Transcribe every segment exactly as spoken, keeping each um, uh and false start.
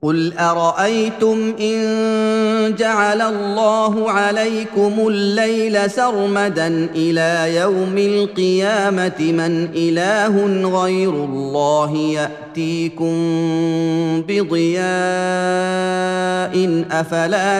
قل أرأيتم إن جعل الله عليكم الليل سرمدا إلى يوم القيامة من إله غير الله يأتيكم بضياء أفلا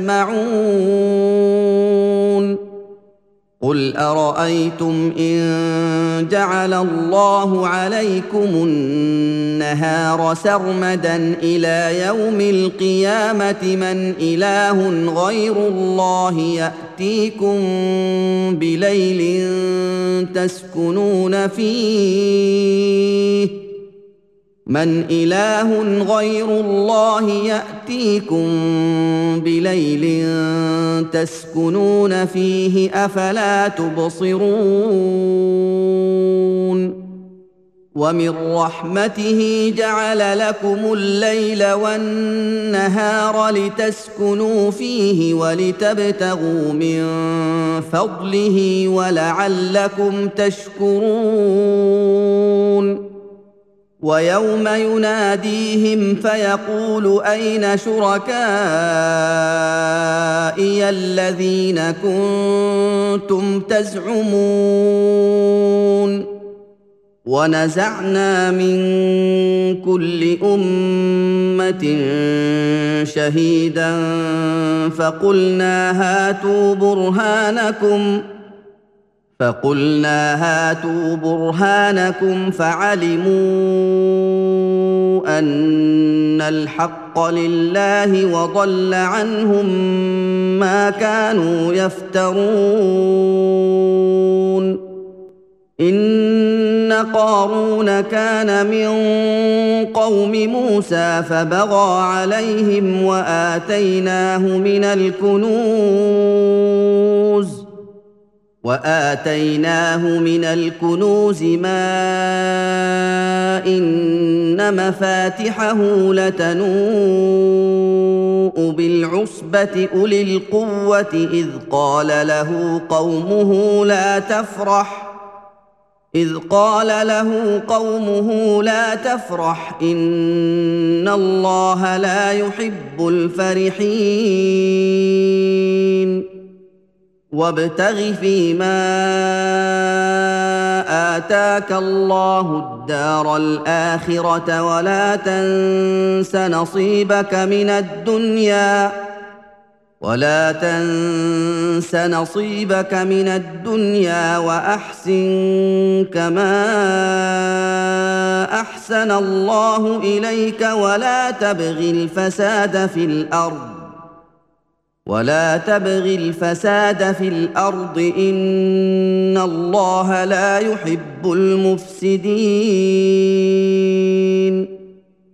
تسمعون قل أرأيتم إن جعل الله عليكم النهار سرمدا إلى يوم القيامة من إله غير الله يأتيكم بليل تسكنون فيه من إله غير الله يأتيكم بليل تسكنون فيه أفلا تبصرون ومن رحمته جعل لكم الليل والنهار لتسكنوا فيه ولتبتغوا من فضله ولعلكم تشكرون ويوم يناديهم فيقول أين شركائي الذين كنتم تزعمون ونزعنا من كل أمة شهيدا فقلنا هاتوا برهانكم فقلنا هاتوا برهانكم فعلموا أن الحق لله وضل عنهم ما كانوا يفترون إن قارون كان من قوم موسى فبغى عليهم وآتيناه من الكنوز وآتيناه من الكنوز ما إن مفاتحه لتنوء بالعصبة أولي القوة إذ قال له قومه لا تفرح إذ قال له قومه لا تفرح إن الله لا يحب الفرحين وابتغ فيما آتاك الله الدار الآخرة ولا تنس نصيبك من الدنيا ولا تنس نصيبك من الدنيا وأحسن كما أحسن الله إليك ولا تبغ الفساد في الأرض ولا تبغ الفساد في الأرض إن الله لا يحب المفسدين